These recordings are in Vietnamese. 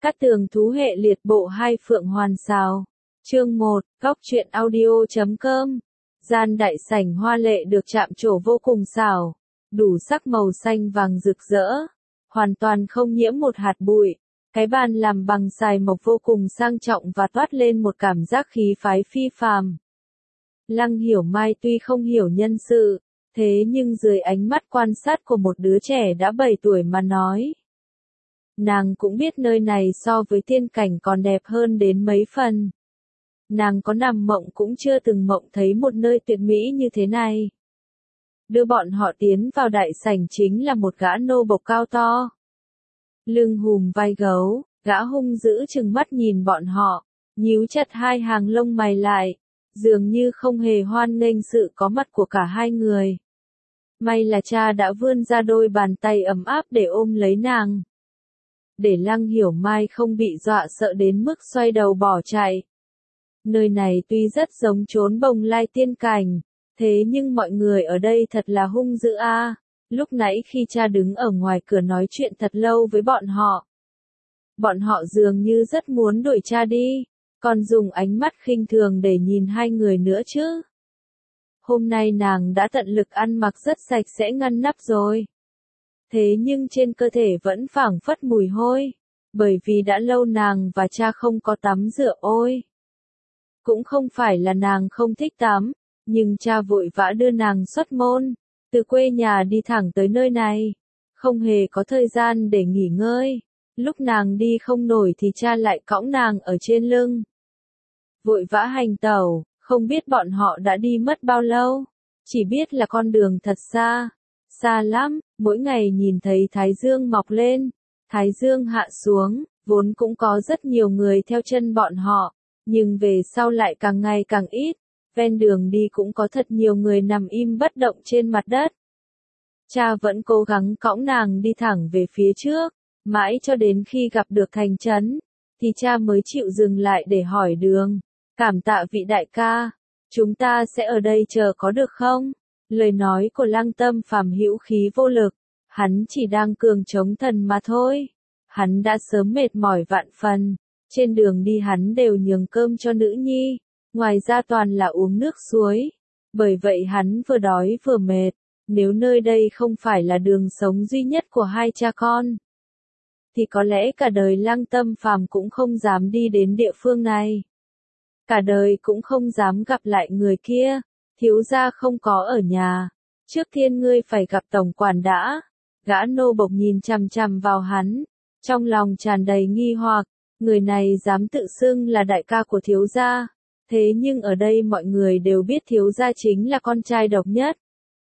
Cát Tường Thú Hệ Liệt Bộ 2 Phượng Hoàn Sào. Chương 1, Góc truyện audio.com. Gian đại sảnh hoa lệ được chạm trổ vô cùng xảo, đủ sắc màu xanh vàng rực rỡ, hoàn toàn không nhiễm một hạt bụi. Cái bàn làm bằng sài mộc vô cùng sang trọng và toát lên một cảm giác khí phái phi phàm. Lăng Hiểu Mai tuy không hiểu nhân sự, thế nhưng dưới ánh mắt quan sát của một đứa trẻ đã 7 tuổi mà nói, nàng cũng biết nơi này so với tiên cảnh còn đẹp hơn đến mấy phần. Nàng có nằm mộng cũng chưa từng mộng thấy một nơi tuyệt mỹ như thế này. Đưa bọn họ tiến vào đại sảnh chính là một gã nô bộc cao to, lưng hùm vai gấu, gã hung dữ trừng mắt nhìn bọn họ, nhíu chặt hai hàng lông mày lại, dường như không hề hoan nghênh sự có mặt của cả hai người. May là cha đã vươn ra đôi bàn tay ấm áp để ôm lấy nàng, để Lăng Hiểu Mai không bị dọa sợ đến mức xoay đầu bỏ chạy. Nơi này tuy rất giống chốn Bồng Lai tiên cảnh, thế nhưng mọi người ở đây thật là hung dữ a. Lúc nãy khi cha đứng ở ngoài cửa nói chuyện thật lâu với bọn họ dường như rất muốn đuổi cha đi, còn dùng ánh mắt khinh thường để nhìn hai người nữa chứ. Hôm nay nàng đã tận lực ăn mặc rất sạch sẽ ngăn nắp rồi, thế nhưng trên cơ thể vẫn phảng phất mùi hôi, bởi vì đã lâu nàng và cha không có tắm rửa ôi. Cũng không phải là nàng không thích tắm, nhưng cha vội vã đưa nàng xuất môn, từ quê nhà đi thẳng tới nơi này, không hề có thời gian để nghỉ ngơi. Lúc nàng đi không nổi thì cha lại cõng nàng ở trên lưng, vội vã hành tẩu, không biết bọn họ đã đi mất bao lâu, chỉ biết là con đường thật xa, xa lắm, mỗi ngày nhìn thấy thái dương mọc lên, thái dương hạ xuống, vốn cũng có rất nhiều người theo chân bọn họ, nhưng về sau lại càng ngày càng ít, ven đường đi cũng có thật nhiều người nằm im bất động trên mặt đất. Cha vẫn cố gắng cõng nàng đi thẳng về phía trước, mãi cho đến khi gặp được thành trấn, thì cha mới chịu dừng lại để hỏi đường. Cảm tạ vị đại ca, chúng ta sẽ ở đây chờ có được không? Lời nói của Lăng Tâm Phàm hữu khí vô lực, hắn chỉ đang cường chống thần mà thôi. Hắn đã sớm mệt mỏi vạn phần, trên đường đi hắn đều nhường cơm cho nữ nhi, ngoài ra toàn là uống nước suối. Bởi vậy hắn vừa đói vừa mệt, nếu nơi đây không phải là đường sống duy nhất của hai cha con, thì có lẽ cả đời Lăng Tâm Phàm cũng không dám đi đến địa phương này. Cả đời cũng không dám gặp lại người kia. Thiếu gia không có ở nhà, trước tiên ngươi phải gặp tổng quản đã. Gã nô bộc nhìn chằm chằm vào hắn, trong lòng tràn đầy nghi hoặc, người này dám tự xưng là đại ca của thiếu gia, thế nhưng ở đây mọi người đều biết thiếu gia chính là con trai độc nhất.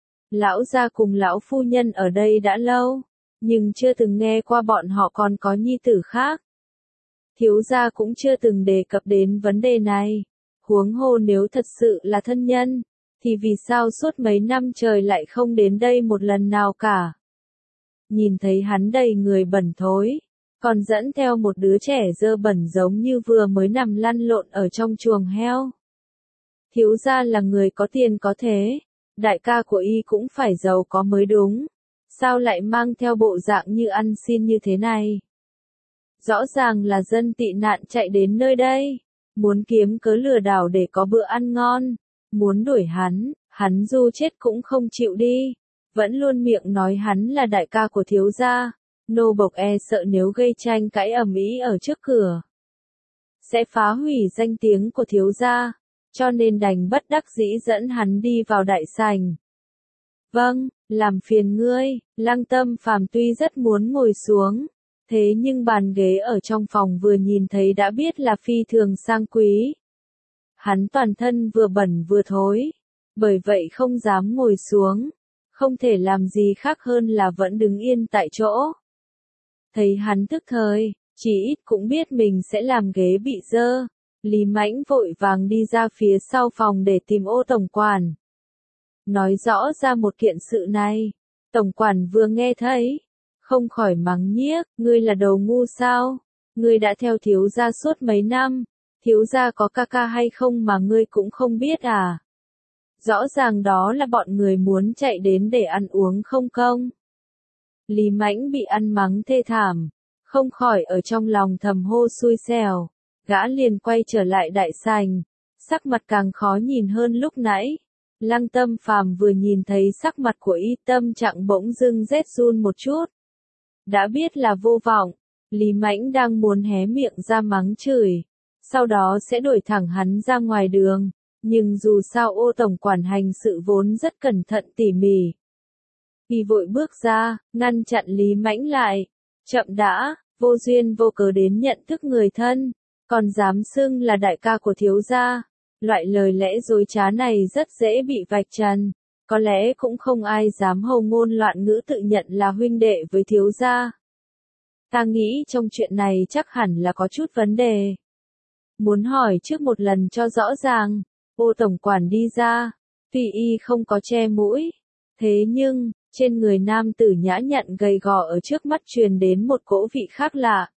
Lão gia cùng lão phu nhân ở đây đã lâu, nhưng chưa từng nghe qua bọn họ còn có nhi tử khác. Thiếu gia cũng chưa từng đề cập đến vấn đề này, huống hồ nếu thật sự là thân nhân, thì vì sao suốt mấy năm trời lại không đến đây một lần nào cả. Nhìn thấy hắn đầy người bẩn thối, còn dẫn theo một đứa trẻ dơ bẩn giống như vừa mới nằm lăn lộn ở trong chuồng heo. Thiếu gia là người có tiền có thế, đại ca của y cũng phải giàu có mới đúng, sao lại mang theo bộ dạng như ăn xin như thế này? Rõ ràng là dân tị nạn chạy đến nơi đây, muốn kiếm cớ lừa đảo để có bữa ăn ngon, muốn đuổi hắn dù chết cũng không chịu đi, vẫn luôn miệng nói hắn là đại ca của thiếu gia. Nô bộc e sợ nếu gây tranh cãi ầm ĩ ở trước cửa, sẽ phá hủy danh tiếng của thiếu gia, cho nên đành bất đắc dĩ dẫn hắn đi vào đại sảnh. Vâng, làm phiền ngươi. Lăng Tâm Phàm tuy rất muốn ngồi xuống, thế nhưng bàn ghế ở trong phòng vừa nhìn thấy đã biết là phi thường sang quý. Hắn toàn thân vừa bẩn vừa thối, bởi vậy không dám ngồi xuống, không thể làm gì khác hơn là vẫn đứng yên tại chỗ. Thấy hắn tức thời, chỉ ít cũng biết mình sẽ làm ghế bị dơ, Lý Mãnh vội vàng đi ra phía sau phòng để tìm Ô tổng quản, nói rõ ra một kiện sự này. Tổng quản vừa nghe thấy, không khỏi mắng nhiếc, ngươi là đầu ngu sao? Ngươi đã theo thiếu gia suốt mấy năm, thiếu gia có ca ca hay không mà ngươi cũng không biết à? Rõ ràng đó là bọn người muốn chạy đến để ăn uống không công. Lý Mãnh bị ăn mắng thê thảm, không khỏi ở trong lòng thầm hô xui xẻo. Gã liền quay trở lại đại sảnh, sắc mặt càng khó nhìn hơn lúc nãy. Lăng Tâm Phàm vừa nhìn thấy sắc mặt của Y Tâm Trạng bỗng dưng rét run một chút. Đã biết là vô vọng, Lý Mãnh đang muốn hé miệng ra mắng chửi, sau đó sẽ đuổi thẳng hắn ra ngoài đường, nhưng dù sao Ô tổng quản hành sự vốn rất cẩn thận tỉ mỉ. Y vội bước ra, ngăn chặn Lý Mãnh lại. Chậm đã, vô duyên vô cớ đến nhận thức người thân, còn dám xưng là đại ca của thiếu gia. Loại lời lẽ dối trá này rất dễ bị vạch trần, có lẽ cũng không ai dám hầu ngôn loạn ngữ tự nhận là huynh đệ với thiếu gia. Ta nghĩ trong chuyện này chắc hẳn là có chút vấn đề. Muốn hỏi trước một lần cho rõ ràng. Ô tổng quản đi ra, tuy y không có che mũi, thế nhưng, trên người nam tử nhã nhặn gầy gò ở trước mắt truyền đến một cỗ vị khác lạ,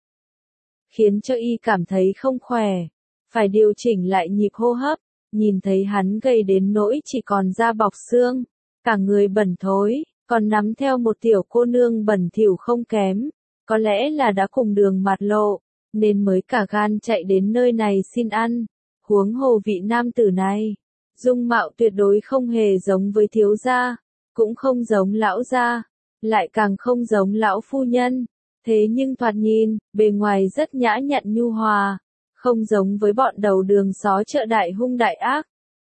khiến cho y cảm thấy không khỏe, phải điều chỉnh lại nhịp hô hấp, nhìn thấy hắn gầy đến nỗi chỉ còn da bọc xương, cả người bẩn thối, còn nắm theo một tiểu cô nương bẩn thỉu không kém, có lẽ là đã cùng đường mạt lộ, nên mới cả gan chạy đến nơi này xin ăn. Huống hồ vị nam tử này, dung mạo tuyệt đối không hề giống với thiếu gia, cũng không giống lão gia, lại càng không giống lão phu nhân. Thế nhưng thoạt nhìn, bề ngoài rất nhã nhặn nhu hòa, không giống với bọn đầu đường xó chợ đại hung đại ác.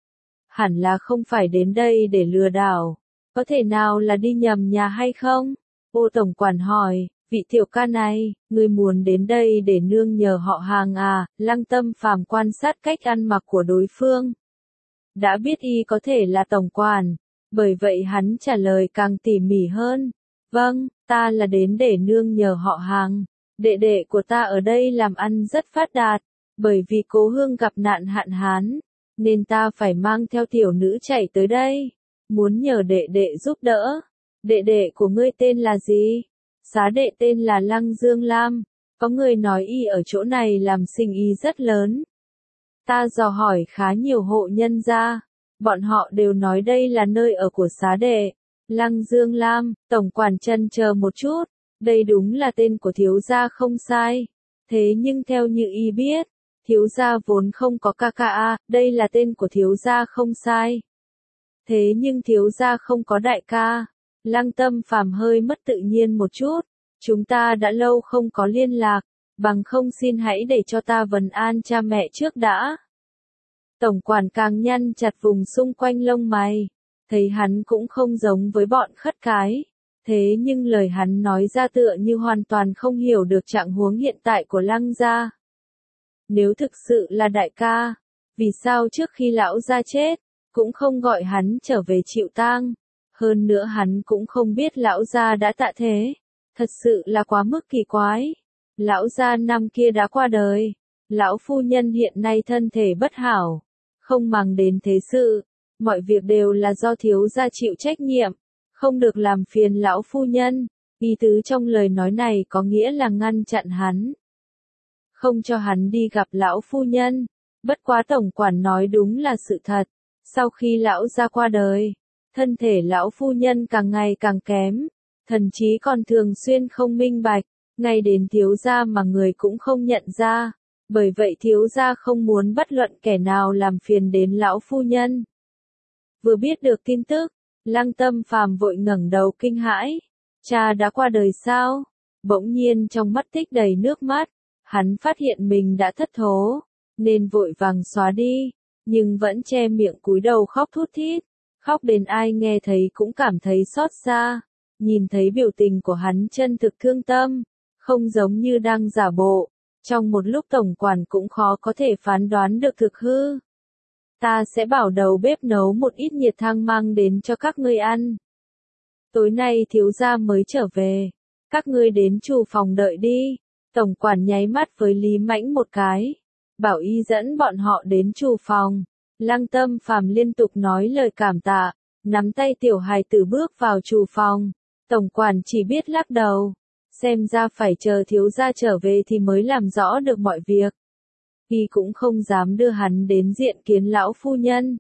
Hẳn là không phải đến đây để lừa đảo, có thể nào là đi nhầm nhà hay không? Ô tổng quản hỏi. Vị tiểu ca này, ngươi muốn đến đây để nương nhờ họ hàng à? Lăng Tâm Phàm quan sát cách ăn mặc của đối phương. Đã biết y có thể là tổng quản, bởi vậy hắn trả lời càng tỉ mỉ hơn. Vâng, ta là đến để nương nhờ họ hàng. Đệ đệ của ta ở đây làm ăn rất phát đạt, bởi vì cố hương gặp nạn hạn hán, nên ta phải mang theo tiểu nữ chạy tới đây, muốn nhờ đệ đệ giúp đỡ. Đệ đệ của ngươi tên là gì? Xá đệ tên là Lăng Dương Lam, có người nói y ở chỗ này làm sinh ý rất lớn. Ta dò hỏi khá nhiều hộ nhân gia, bọn họ đều nói đây là nơi ở của xá đệ. Lăng Dương Lam, tổng quản chần chờ một chút, đây đúng là tên của thiếu gia không sai. Thế nhưng theo như y biết, thiếu gia vốn không có ca ca a, đây là tên của thiếu gia không sai. Thế nhưng thiếu gia không có đại ca. Lăng Tâm Phàm hơi mất tự nhiên một chút, chúng ta đã lâu không có liên lạc, bằng không xin hãy để cho ta vấn an cha mẹ trước đã. Tổng quản càng nhăn chặt vùng xung quanh lông mày, thấy hắn cũng không giống với bọn khất cái, thế nhưng lời hắn nói ra tựa như hoàn toàn không hiểu được trạng huống hiện tại của Lăng gia. Nếu thực sự là đại ca, vì sao trước khi lão gia chết, cũng không gọi hắn trở về chịu tang? Hơn nữa hắn cũng không biết lão gia đã tạ thế. Thật sự là quá mức kỳ quái. Lão gia năm kia đã qua đời. Lão phu nhân hiện nay thân thể bất hảo. Không màng đến thế sự. Mọi việc đều là do thiếu gia chịu trách nhiệm. Không được làm phiền lão phu nhân. Ý tứ trong lời nói này có nghĩa là ngăn chặn hắn. Không cho hắn đi gặp lão phu nhân. Bất quá tổng quản nói đúng là sự thật. Sau khi lão gia qua đời, thân thể lão phu nhân càng ngày càng kém, thậm chí còn thường xuyên không minh bạch, ngay đến thiếu gia mà người cũng không nhận ra, bởi vậy thiếu gia không muốn bất luận kẻ nào làm phiền đến lão phu nhân. Vừa biết được tin tức, Lăng Tâm Phàm vội ngẩng đầu kinh hãi, cha đã qua đời sao? Bỗng nhiên trong mắt tích đầy nước mắt, hắn phát hiện mình đã thất thố, nên vội vàng xóa đi, nhưng vẫn che miệng cúi đầu khóc thút thít. Khóc đến ai nghe thấy cũng cảm thấy xót xa, nhìn thấy biểu tình của hắn chân thực thương tâm, không giống như đang giả bộ, trong một lúc tổng quản cũng khó có thể phán đoán được thực hư. Ta sẽ bảo đầu bếp nấu một ít nhiệt thang mang đến cho các ngươi ăn. Tối nay thiếu gia mới trở về, các ngươi đến chủ phòng đợi đi. Tổng quản nháy mắt với Lý Mãnh một cái, bảo y dẫn bọn họ đến chủ phòng. Lăng Tâm Phàm liên tục nói lời cảm tạ, nắm tay tiểu hài tử bước vào chủ phòng. Tổng quản chỉ biết lắc đầu, xem ra phải chờ thiếu gia trở về thì mới làm rõ được mọi việc. Y cũng không dám đưa hắn đến diện kiến lão phu nhân.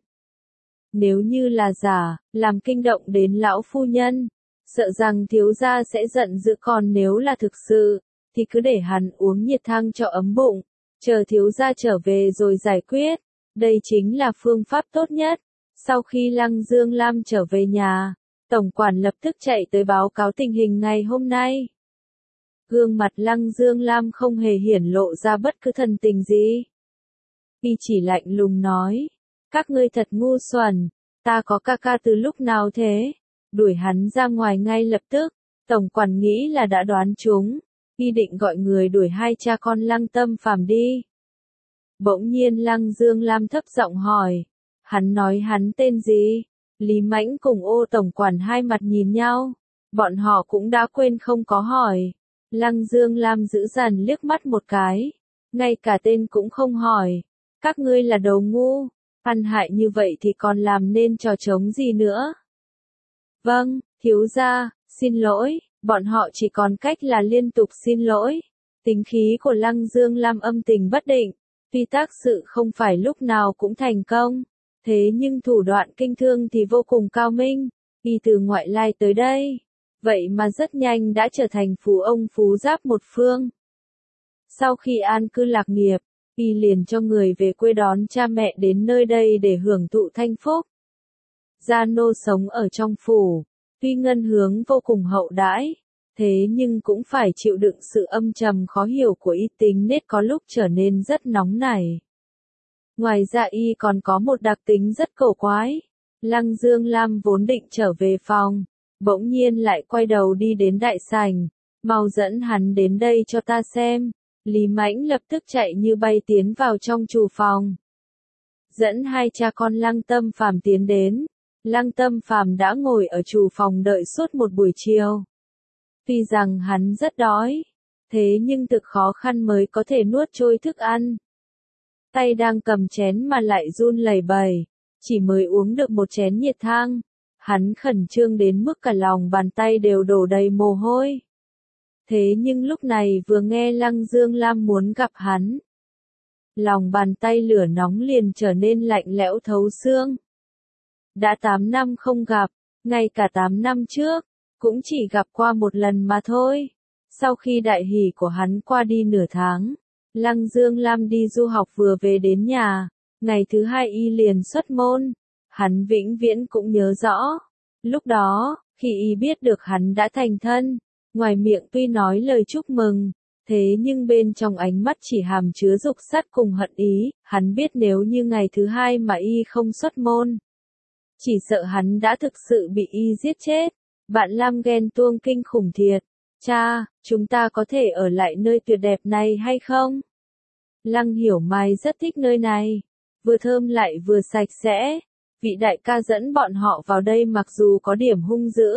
Nếu như là giả, làm kinh động đến lão phu nhân, sợ rằng thiếu gia sẽ giận dữ, còn nếu là thực sự, thì cứ để hắn uống nhiệt thang cho ấm bụng, chờ thiếu gia trở về rồi giải quyết. Đây chính là phương pháp tốt nhất. Sau khi Lăng Dương Lam trở về nhà, tổng quản lập tức chạy tới báo cáo tình hình ngày hôm nay. Gương mặt Lăng Dương Lam không hề hiển lộ ra bất cứ thần tình gì. Y chỉ lạnh lùng nói, các ngươi thật ngu xuẩn, ta có ca ca từ lúc nào thế? Đuổi hắn ra ngoài ngay lập tức. Tổng quản nghĩ là đã đoán trúng, y định gọi người đuổi hai cha con Lăng Tâm Phàm đi. Bỗng nhiên Lăng Dương Lam thấp giọng hỏi, hắn nói hắn tên gì? Lý Mãnh cùng Ô tổng quản hai mặt nhìn nhau, bọn họ cũng đã quên không có hỏi. Lăng Dương Lam giữ dằn liếc mắt một cái, ngay cả tên cũng không hỏi. Các ngươi là đồ ngu, ăn hại như vậy thì còn làm nên trò trống gì nữa? Vâng, thiếu gia, xin lỗi, bọn họ chỉ còn cách là liên tục xin lỗi. Tính khí của Lăng Dương Lam âm tình bất định, tuy tác sự không phải lúc nào cũng thành công, thế nhưng thủ đoạn kinh thương thì vô cùng cao minh. Y từ ngoại lai tới đây, vậy mà rất nhanh đã trở thành phú ông phú giáp một phương. Sau khi an cư lạc nghiệp, Y liền cho người về quê đón cha mẹ đến nơi đây để hưởng thụ thanh phúc. Gia nô sống ở trong phủ, tuy ngân hướng vô cùng hậu đãi, thế nhưng cũng phải chịu đựng sự âm trầm khó hiểu của Y, tính nết có lúc trở nên rất nóng nảy. Ngoài ra Y còn có một đặc tính rất cổ quái. Lăng Dương Lam vốn định trở về phòng, bỗng nhiên lại quay đầu đi đến đại sảnh, mau dẫn hắn đến đây cho ta xem. Lý Mãnh lập tức chạy như bay tiến vào trong chủ phòng. Dẫn hai cha con Lăng Tâm Phàm tiến đến. Lăng Tâm Phàm đã ngồi ở chủ phòng đợi suốt một buổi chiều. Tuy rằng hắn rất đói, thế nhưng thực khó khăn mới có thể nuốt trôi thức ăn. Tay đang cầm chén mà lại run lẩy bẩy, chỉ mới uống được một chén nhiệt thang. Hắn khẩn trương đến mức cả lòng bàn tay đều đổ đầy mồ hôi. Thế nhưng lúc này vừa nghe Lăng Dương Lam muốn gặp hắn, lòng bàn tay lửa nóng liền trở nên lạnh lẽo thấu xương. Đã 8 năm không gặp, ngay cả 8 năm trước, cũng chỉ gặp qua một lần mà thôi. Sau khi đại hỷ của hắn qua đi nửa tháng, Lăng Dương Lam đi du học vừa về đến nhà, ngày thứ hai Y liền xuất môn. Hắn vĩnh viễn cũng nhớ rõ. Lúc đó, khi Y biết được hắn đã thành thân, ngoài miệng tuy nói lời chúc mừng, thế nhưng bên trong ánh mắt chỉ hàm chứa dục sắt cùng hận ý. Hắn biết nếu như ngày thứ hai mà Y không xuất môn, chỉ sợ hắn đã thực sự bị Y giết chết. Bạn Lam ghen tuông kinh khủng thiệt. Cha, chúng ta có thể ở lại nơi tuyệt đẹp này hay không? Lăng Hiểu Mai rất thích nơi này, vừa thơm lại vừa sạch sẽ. Vị đại ca dẫn bọn họ vào đây mặc dù có điểm hung dữ,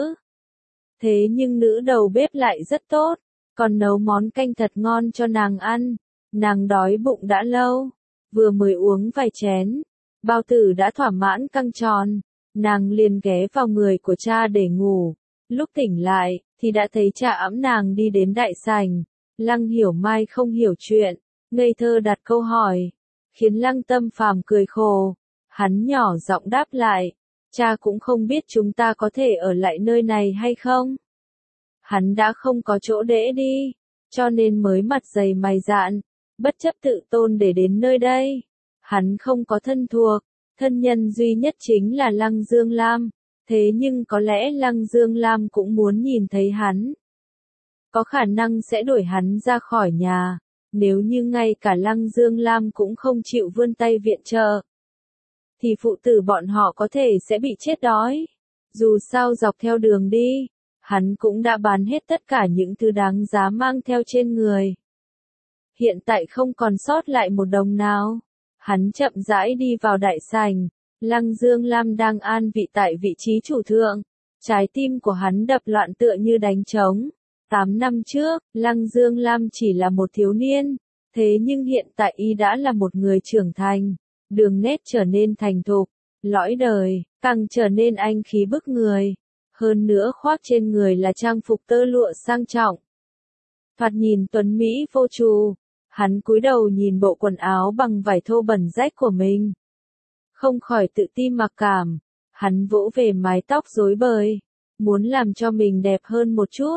thế nhưng nữ đầu bếp lại rất tốt, còn nấu món canh thật ngon cho nàng ăn. Nàng đói bụng đã lâu, vừa mới uống vài chén, bao tử đã thỏa mãn căng tròn, nàng liền ghé vào người của cha để ngủ. Lúc tỉnh lại, thì đã thấy cha ẵm nàng đi đến đại sảnh. Lăng Hiểu Mai không hiểu chuyện, ngây thơ đặt câu hỏi, khiến Lăng Tâm Phàm cười khổ. Hắn nhỏ giọng đáp lại, cha cũng không biết chúng ta có thể ở lại nơi này hay không. Hắn đã không có chỗ để đi, cho nên mới mặt dày mày dạn, bất chấp tự tôn để đến nơi đây. Hắn không có thân thuộc, thân nhân duy nhất chính là Lăng Dương Lam, thế nhưng có lẽ Lăng Dương Lam cũng muốn nhìn thấy hắn. Có khả năng sẽ đuổi hắn ra khỏi nhà, nếu như ngay cả Lăng Dương Lam cũng không chịu vươn tay viện trợ, thì phụ tử bọn họ có thể sẽ bị chết đói. Dù sao dọc theo đường đi, hắn cũng đã bán hết tất cả những thứ đáng giá mang theo trên người. Hiện tại không còn sót lại một đồng nào. Hắn chậm rãi đi vào đại sảnh. Lăng Dương Lam đang an vị tại vị trí chủ thượng. Trái tim của hắn đập loạn tựa như đánh trống. 8 năm trước, Lăng Dương Lam chỉ là một thiếu niên. Thế nhưng hiện tại Y đã là một người trưởng thành. Đường nét trở nên thành thục, lõi đời, càng trở nên anh khí bức người. Hơn nữa khoác trên người là trang phục tơ lụa sang trọng. Thoạt nhìn tuấn Mỹ vô trù. Hắn cúi đầu nhìn bộ quần áo bằng vải thô bẩn rách của mình, không khỏi tự ti mặc cảm. Hắn vỗ về mái tóc rối bời, muốn làm cho mình đẹp hơn một chút.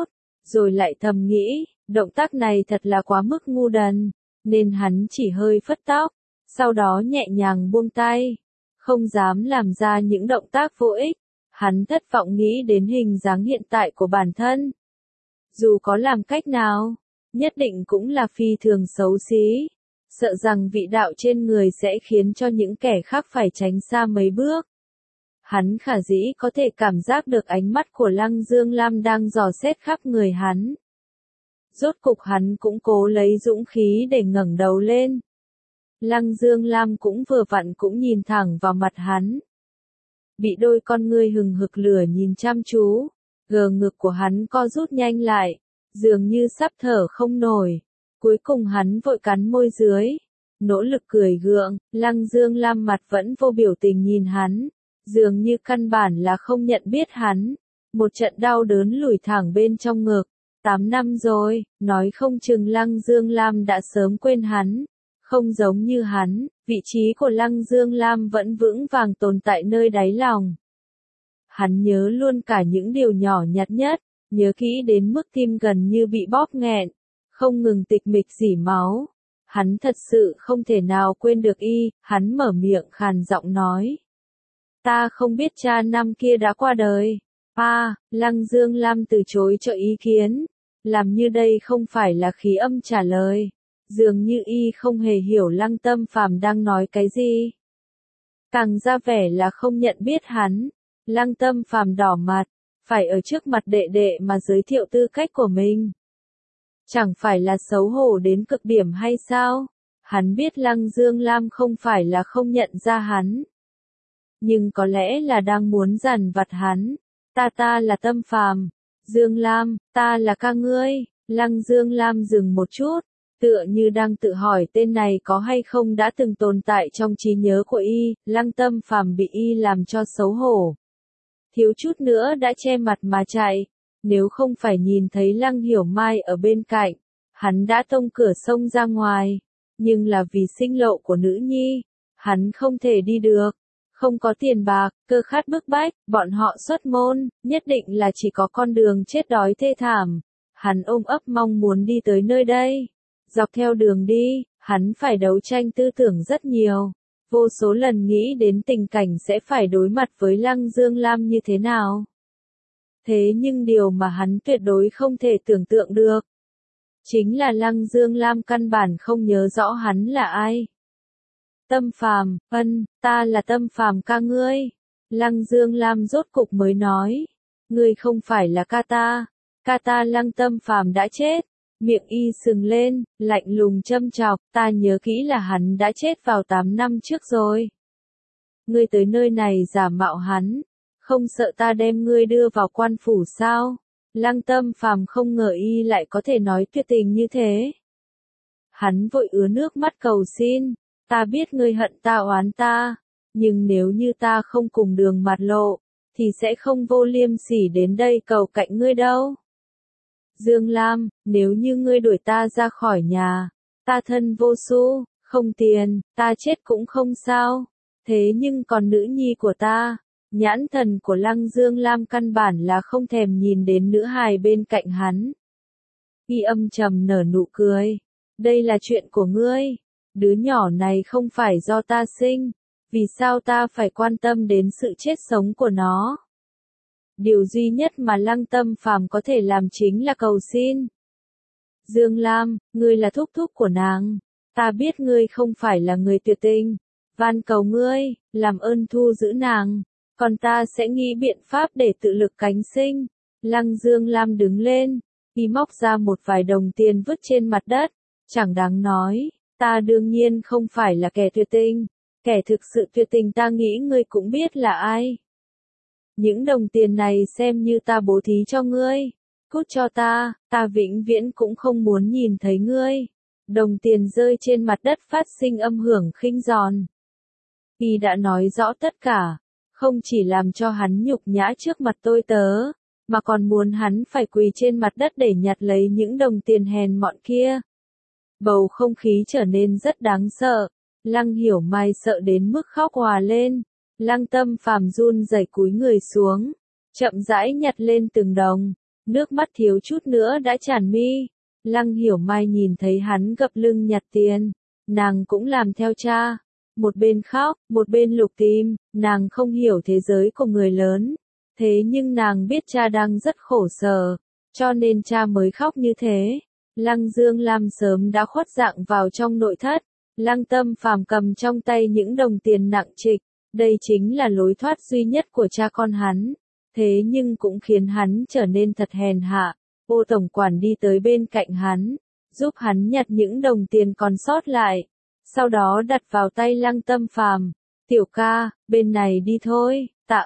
rồi lại thầm nghĩ, động tác này thật là quá mức ngu đần, nên hắn chỉ hơi phất tóc, sau đó nhẹ nhàng buông tay, không dám làm ra những động tác vô ích. Hắn thất vọng nghĩ đến hình dáng hiện tại của bản thân. Dù có làm cách nào, nhất định cũng là phi thường xấu xí, sợ rằng vị đạo trên người sẽ khiến cho những kẻ khác phải tránh xa mấy bước. Hắn khả dĩ có thể cảm giác được ánh mắt của Lăng Dương Lam đang dò xét khắp người hắn. Rốt cục hắn cũng cố lấy dũng khí để ngẩng đầu lên. Lăng Dương Lam cũng vừa vặn cũng nhìn thẳng vào mặt hắn. Bị đôi con ngươi hừng hực lửa nhìn chăm chú, gờ ngực của hắn co rút nhanh lại, dường như sắp thở không nổi. Cuối cùng hắn vội cắn môi dưới, nỗ lực cười gượng. Lăng Dương Lam mặt vẫn vô biểu tình nhìn hắn, dường như căn bản là không nhận biết hắn. Một trận đau đớn lùi thẳng bên trong ngực. 8 năm rồi, nói không chừng Lăng Dương Lam đã sớm quên hắn. Không giống như hắn, vị trí của Lăng Dương Lam vẫn vững vàng tồn tại nơi đáy lòng. Hắn nhớ luôn cả những điều nhỏ nhặt nhất, nhớ kỹ đến mức tim gần như bị bóp nghẹn, không ngừng tịch mịch rỉ máu. Hắn thật sự không thể nào quên được y. Hắn mở miệng khàn giọng nói. Ta không biết cha năm kia đã qua đời. Lăng Dương Lam từ chối cho ý kiến, làm như đây không phải là khí âm trả lời. Dường như y không hề hiểu Lăng Tâm Phàm đang nói cái gì. Càng ra vẻ là không nhận biết hắn. Lăng Tâm Phàm đỏ mặt, phải ở trước mặt đệ đệ mà giới thiệu tư cách của mình. Chẳng phải là xấu hổ đến cực điểm hay sao? Hắn biết Lăng Dương Lam không phải là không nhận ra hắn, nhưng có lẽ là đang muốn dằn vặt hắn. Ta là Tâm Phàm. Dương Lam, ta là ca ngươi. Lăng Dương Lam dừng một chút, tựa như đang tự hỏi tên này có hay không đã từng tồn tại trong trí nhớ của y. Lăng Tâm Phàm bị y làm cho xấu hổ, thiếu chút nữa đã che mặt mà chạy. Nếu không phải nhìn thấy Lăng Hiểu Mai ở bên cạnh, hắn đã tông cửa xông ra ngoài. Nhưng là vì sinh lộ của nữ nhi, hắn không thể đi được. Không có tiền bạc, cơ khát bức bách, bọn họ xuất môn, nhất định là chỉ có con đường chết đói thê thảm. Hắn ôm ấp mong muốn đi tới nơi đây. Dọc theo đường đi, hắn phải đấu tranh tư tưởng rất nhiều. Vô số lần nghĩ đến tình cảnh sẽ phải đối mặt với Lăng Dương Lam như thế nào. Thế nhưng điều mà hắn tuyệt đối không thể tưởng tượng được, chính là Lăng Dương Lam căn bản không nhớ rõ hắn là ai. Tâm Phàm, ta là Tâm Phàm ca ngươi. Lăng Dương Lam rốt cục mới nói. Ngươi không phải là ca ta Lăng Tâm Phàm đã chết. Miệng y sừng lên, lạnh lùng châm chọc, ta nhớ kỹ là hắn đã chết vào 8 năm trước rồi. Ngươi tới nơi này giả mạo hắn, không sợ ta đem ngươi đưa vào quan phủ sao? Lăng Tâm Phàm không ngờ y lại có thể nói tuyệt tình như thế. Hắn vội ứa nước mắt cầu xin, ta biết ngươi hận ta oán ta, nhưng nếu như ta không cùng đường mặt lộ, thì sẽ không vô liêm sỉ đến đây cầu cạnh ngươi đâu. Dương Lam, nếu như ngươi đuổi ta ra khỏi nhà, ta thân vô xu, không tiền, ta chết cũng không sao. Thế nhưng còn nữ nhi của ta, nhãn thần của Lăng Dương Lam căn bản là không thèm nhìn đến nữ hài bên cạnh hắn. Y âm trầm nở nụ cười. Đây là chuyện của ngươi. Đứa nhỏ này không phải do ta sinh. Vì sao ta phải quan tâm đến sự chết sống của nó? Điều duy nhất mà Lăng Tâm Phàm có thể làm chính là cầu xin. Dương Lam, ngươi là thúc thúc của nàng. Ta biết ngươi không phải là người tuyệt tình. Van cầu ngươi, làm ơn thu giữ nàng. Còn ta sẽ nghĩ biện pháp để tự lực cánh sinh. Lăng Dương Lam đứng lên, y móc ra một vài đồng tiền vứt trên mặt đất. Chẳng đáng nói, ta đương nhiên không phải là kẻ tuyệt tình. Kẻ thực sự tuyệt tình ta nghĩ ngươi cũng biết là ai. Những đồng tiền này xem như ta bố thí cho ngươi. Cút cho ta vĩnh viễn cũng không muốn nhìn thấy ngươi. Đồng tiền rơi trên mặt đất phát sinh âm hưởng khinh giòn. Y đã nói rõ tất cả, không chỉ làm cho hắn nhục nhã trước mặt tôi tớ, mà còn muốn hắn phải quỳ trên mặt đất để nhặt lấy những đồng tiền hèn mọn kia. Bầu không khí trở nên rất đáng sợ. Lăng Hiểu Mai sợ đến mức khóc òa lên. Lăng Tâm Phàm run rẩy cúi người xuống, chậm rãi nhặt lên từng đồng. nước mắt thiếu chút nữa đã tràn mi. Lăng Hiểu Mai nhìn thấy hắn gập lưng nhặt tiền, nàng cũng làm theo cha. Một bên khóc, một bên lục tìm, nàng không hiểu thế giới của người lớn. Thế nhưng nàng biết cha đang rất khổ sở, cho nên cha mới khóc như thế. Lăng Dương Lam sớm đã khuất dạng vào trong nội thất. Lăng Tâm Phàm cầm trong tay những đồng tiền nặng trịch. Đây chính là lối thoát duy nhất của cha con hắn. Thế nhưng cũng khiến hắn trở nên thật hèn hạ. Ô tổng quản đi tới bên cạnh hắn, giúp hắn nhặt những đồng tiền còn sót lại. Sau đó đặt vào tay Lăng Tâm Phàm. Tiểu ca, bên này đi thôi, tạ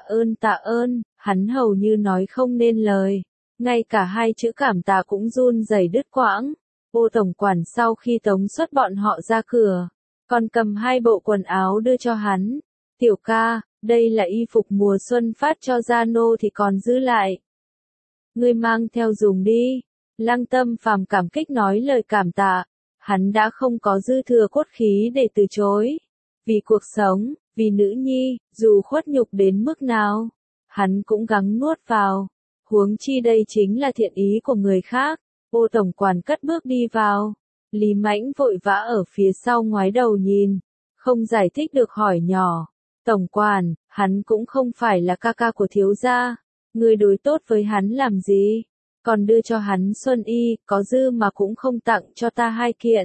ơn, hắn hầu như nói không nên lời. Ngay cả hai chữ cảm tạ cũng run rẩy đứt quãng. Ô tổng quản sau khi tống xuất bọn họ ra cửa, còn cầm hai bộ quần áo đưa cho hắn. Tiểu ca, đây là y phục mùa xuân phát cho gia nô thì còn giữ lại. Ngươi mang theo dùng đi. Lăng Tâm Phàm cảm kích nói lời cảm tạ. Hắn đã không có dư thừa cốt khí để từ chối. Vì cuộc sống, vì nữ nhi, dù khuất nhục đến mức nào, hắn cũng gắng nuốt vào. Huống chi đây chính là thiện ý của người khác. Ô tổng quản cất bước đi vào. Lý Mãnh vội vã ở phía sau ngoái đầu nhìn, không giải thích được hỏi nhỏ. Tổng quản, hắn cũng không phải là ca ca của thiếu gia. Người đối tốt với hắn làm gì? Còn đưa cho hắn xuân y, có dư mà cũng không tặng cho ta hai kiện.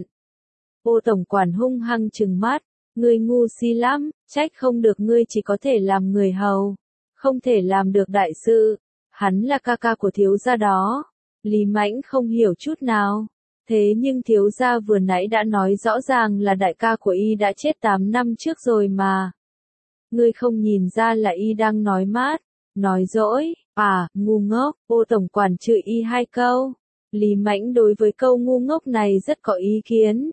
Ô tổng quản hung hăng trừng mắt. Ngươi ngu si lắm, trách không được ngươi chỉ có thể làm người hầu, không thể làm được đại sự. Hắn là ca ca của thiếu gia đó. Lý Mãnh không hiểu chút nào. Thế nhưng thiếu gia vừa nãy đã nói rõ ràng là đại ca của y đã chết 8 năm trước rồi mà. Ngươi không nhìn ra là y đang nói mát, nói dỗi, à, ngu ngốc. Ô tổng quản chửi y hai câu. Lý Mãnh đối với câu ngu ngốc này rất có ý kiến.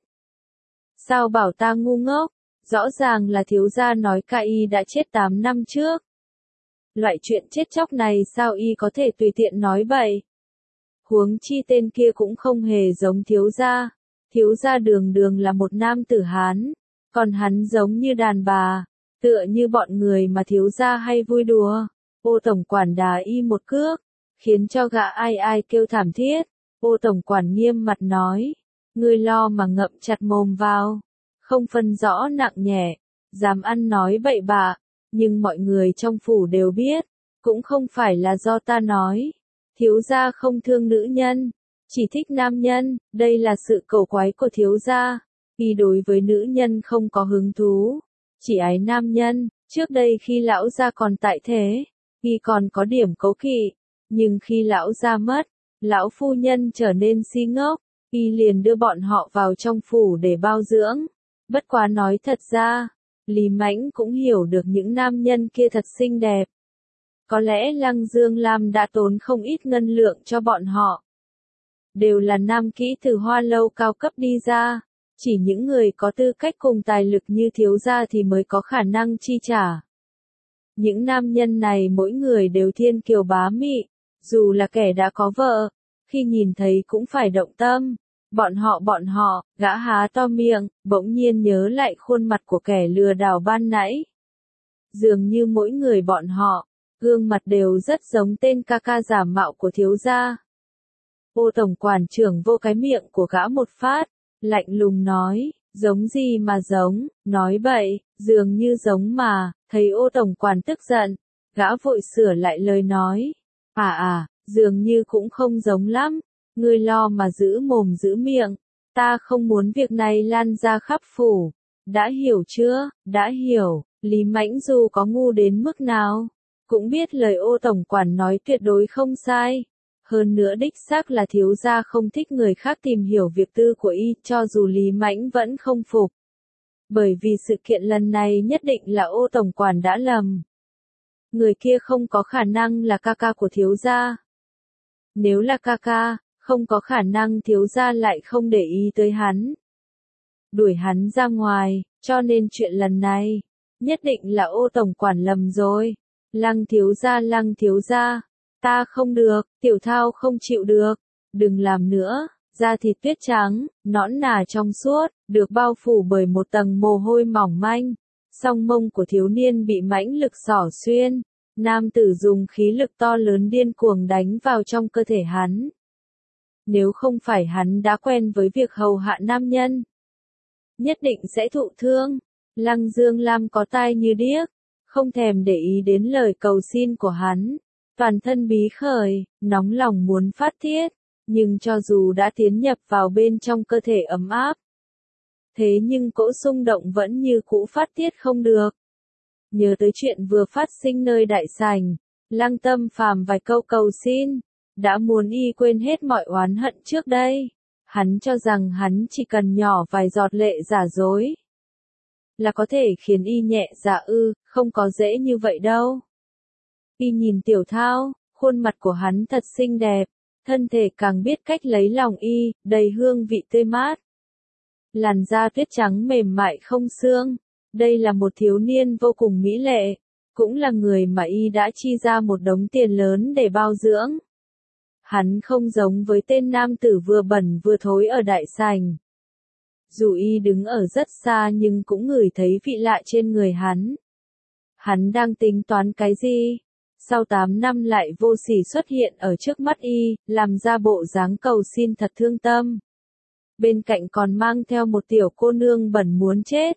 Sao bảo ta ngu ngốc? Rõ ràng là thiếu gia nói ca y đã chết 8 năm trước. Loại chuyện chết chóc này sao y có thể tùy tiện nói bậy? Huống chi tên kia cũng không hề giống thiếu gia. Thiếu gia đường đường là một nam tử Hán, còn hắn giống như đàn bà, tựa như bọn người mà thiếu gia hay vui đùa. Ô tổng quản đá y một cước, khiến cho gã ai ai kêu thảm thiết. Ô tổng quản nghiêm mặt nói, ngươi lo mà ngậm chặt mồm vào, không phân rõ nặng nhẹ, dám ăn nói bậy bạ, nhưng mọi người trong phủ đều biết, cũng không phải là do ta nói. Thiếu gia không thương nữ nhân, chỉ thích nam nhân, đây là sự cầu quái của thiếu gia. Y đối với nữ nhân không có hứng thú, chỉ ái nam nhân. Trước đây khi lão gia còn tại thế, y còn có điểm cố kỵ, nhưng khi lão gia mất, lão phu nhân trở nên si ngốc, y liền đưa bọn họ vào trong phủ để bao dưỡng. Bất quá nói thật ra, Lý Mãnh cũng hiểu được những nam nhân kia thật xinh đẹp. Có lẽ Lăng Dương Lam đã tốn không ít ngân lượng cho bọn họ. Đều là nam kỹ từ hoa lâu cao cấp đi ra, chỉ những người có tư cách cùng tài lực như thiếu gia thì mới có khả năng chi trả. Những nam nhân này mỗi người đều thiên kiều bá mị, dù là kẻ đã có vợ, khi nhìn thấy cũng phải động tâm. Bọn họ, gã há to miệng, bỗng nhiên nhớ lại khuôn mặt của kẻ lừa đảo ban nãy. Dường như mỗi người bọn họ, gương mặt đều rất giống tên ca ca giả mạo của thiếu gia. Ô tổng quản trưởng vô cái miệng của gã một phát, lạnh lùng nói, giống gì mà giống, nói bậy, dường như giống mà. Thấy ô tổng quản tức giận, gã vội sửa lại lời nói. Dường như cũng không giống lắm. Ngươi lo mà giữ mồm giữ miệng, ta không muốn việc này lan ra khắp phủ. Đã hiểu chưa? Đã hiểu. Lý Mãnh dù có ngu đến mức nào, cũng biết lời ô tổng quản nói tuyệt đối không sai. Hơn nữa đích xác là thiếu gia không thích người khác tìm hiểu việc tư của y, cho dù Lý Mãnh vẫn không phục. Bởi vì sự kiện lần này nhất định là ô tổng quản đã lầm. Người kia không có khả năng là ca ca của thiếu gia. Nếu là ca ca, không có khả năng thiếu gia lại không để ý tới hắn, đuổi hắn ra ngoài, cho nên chuyện lần này, nhất định là ô tổng quản lầm rồi. Lăng thiếu gia, ta không được, Tiểu Thao không chịu được, đừng làm nữa. Da thịt tuyết trắng, nõn nà trong suốt, được bao phủ bởi một tầng mồ hôi mỏng manh. Song mông của thiếu niên bị mãnh lực xỏ xuyên, Nam tử dùng khí lực to lớn điên cuồng đánh vào trong cơ thể hắn. Nếu không phải hắn đã quen với việc hầu hạ nam nhân, nhất định sẽ thụ thương. Lăng Dương Lam có tai như điếc, không thèm để ý đến lời cầu xin của hắn. Toàn thân bí khởi, nóng lòng muốn phát tiết, nhưng cho dù đã tiến nhập vào bên trong cơ thể ấm áp, thế nhưng cỗ xung động vẫn như cũ phát tiết không được. Nhớ tới chuyện vừa phát sinh nơi đại sảnh, Lăng Tâm Phàm vài câu cầu xin, đã muốn y quên hết mọi oán hận trước đây. Hắn cho rằng hắn chỉ cần nhỏ vài giọt lệ giả dối là có thể khiến y nhẹ dạ không có dễ như vậy đâu. Y nhìn Tiểu Thao, khuôn mặt của hắn thật xinh đẹp, thân thể càng biết cách lấy lòng y, đầy hương vị tươi mát. Làn da tuyết trắng mềm mại không xương, đây là một thiếu niên vô cùng mỹ lệ, cũng là người mà y đã chi ra một đống tiền lớn để bao dưỡng. Hắn không giống với tên nam tử vừa bẩn vừa thối ở đại sảnh. Dù y đứng ở rất xa nhưng cũng ngửi thấy vị lạ trên người hắn. Hắn đang tính toán cái gì? Sau 8 năm lại vô sỉ xuất hiện ở trước mắt y, làm ra bộ dáng cầu xin thật thương tâm. Bên cạnh còn mang theo một tiểu cô nương bẩn muốn chết.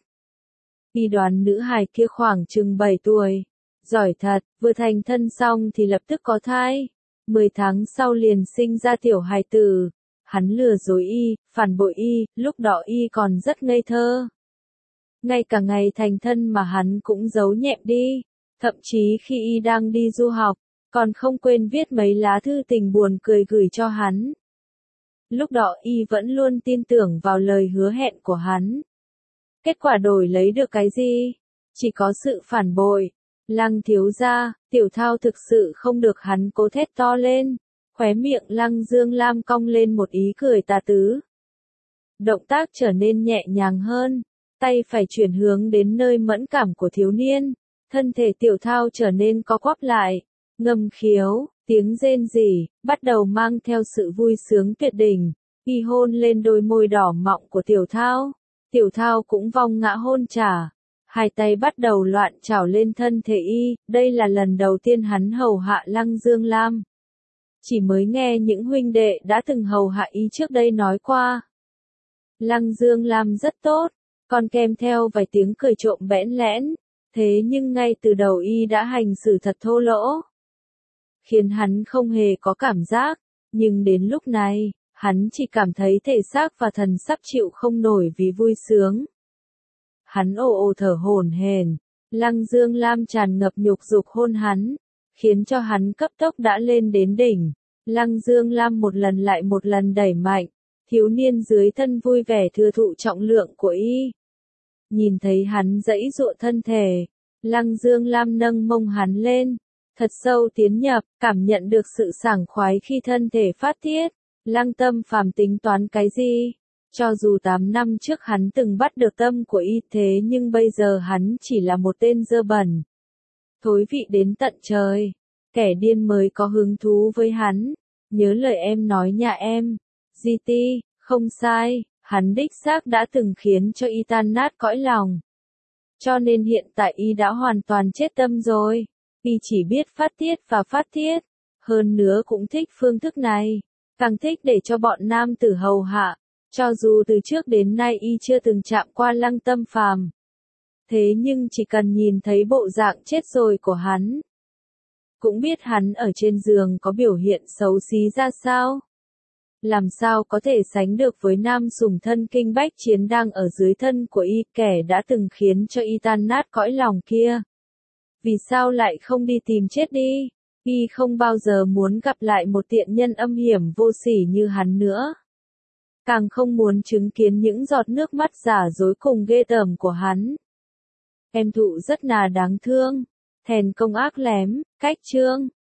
Y đoán nữ hài kia khoảng chừng 7 tuổi. Giỏi thật, vừa thành thân xong thì lập tức có thai. 10 tháng sau liền sinh ra tiểu hài tử. Hắn lừa dối y, phản bội y, lúc đó y còn rất ngây thơ. Ngay cả ngày thành thân mà hắn cũng giấu nhẹm đi. Thậm chí khi y đang đi du học, còn không quên viết mấy lá thư tình buồn cười gửi cho hắn. Lúc đó y vẫn luôn tin tưởng vào lời hứa hẹn của hắn. Kết quả đổi lấy được cái gì? Chỉ có sự phản bội. Lăng thiếu gia, Tiểu Thao thực sự không được hắn cố thét to lên. Khóe miệng Lăng Dương Lam cong lên một ý cười tà tứ. Động tác trở nên nhẹ nhàng hơn, tay phải chuyển hướng đến nơi mẫn cảm của thiếu niên. Thân thể Tiểu Thao trở nên co quắp lại, ngâm khiếu, tiếng rên rỉ, bắt đầu mang theo sự vui sướng tuyệt đỉnh. Y hôn lên đôi môi đỏ mọng của Tiểu Thao. Tiểu Thao cũng vong ngã hôn trả. Hai tay bắt đầu loạn trảo lên thân thể y, đây là lần đầu tiên hắn hầu hạ Lăng Dương Lam. Chỉ mới nghe những huynh đệ đã từng hầu hạ y trước đây nói qua. Lăng Dương Lam rất tốt, còn kèm theo vài tiếng cười trộm bẽn lẽn. Thế nhưng ngay từ đầu y đã hành xử thật thô lỗ, khiến hắn không hề có cảm giác, nhưng đến lúc này, hắn chỉ cảm thấy thể xác và thần sắp chịu không nổi vì vui sướng. Hắn ồ ồ thở hổn hển, Lăng Dương Lam tràn ngập nhục dục hôn hắn, khiến cho hắn cấp tốc đã lên đến đỉnh. Lăng Dương Lam một lần lại một lần đẩy mạnh, thiếu niên dưới thân vui vẻ thừa thụ trọng lượng của y. Nhìn thấy hắn giãy giụa thân thể, Lăng Dương Lam nâng mông hắn lên, thật sâu tiến nhập, cảm nhận được sự sảng khoái khi thân thể phát tiết. Lăng Tâm Phàm tính toán cái gì? Cho dù 8 năm trước hắn từng bắt được tâm của y thế nhưng bây giờ hắn chỉ là một tên dơ bẩn. Thối vị đến tận trời. Kẻ điên mới có hứng thú với hắn. Nhớ lời em nói nhà em. GT, không sai, hắn đích xác đã từng khiến cho y tan nát cõi lòng. Cho nên hiện tại y đã hoàn toàn chết tâm rồi. Y chỉ biết phát tiết và phát tiết. Hơn nữa cũng thích phương thức này. Càng thích để cho bọn nam tử hầu hạ. Cho dù từ trước đến nay y chưa từng chạm qua Lăng Tâm Phàm. Thế nhưng chỉ cần nhìn thấy bộ dạng chết rồi của hắn. Cũng biết hắn ở trên giường có biểu hiện xấu xí ra sao. Làm sao có thể sánh được với nam sủng thân kinh bách chiến đang ở dưới thân của y, kẻ đã từng khiến cho y tan nát cõi lòng kia. Vì sao lại không đi tìm chết đi? Y không bao giờ muốn gặp lại một tiện nhân âm hiểm vô sỉ như hắn nữa. Càng không muốn chứng kiến những giọt nước mắt giả dối cùng ghê tởm của hắn. Em thụ rất là đáng thương. Thèn công ác lém, cách chương.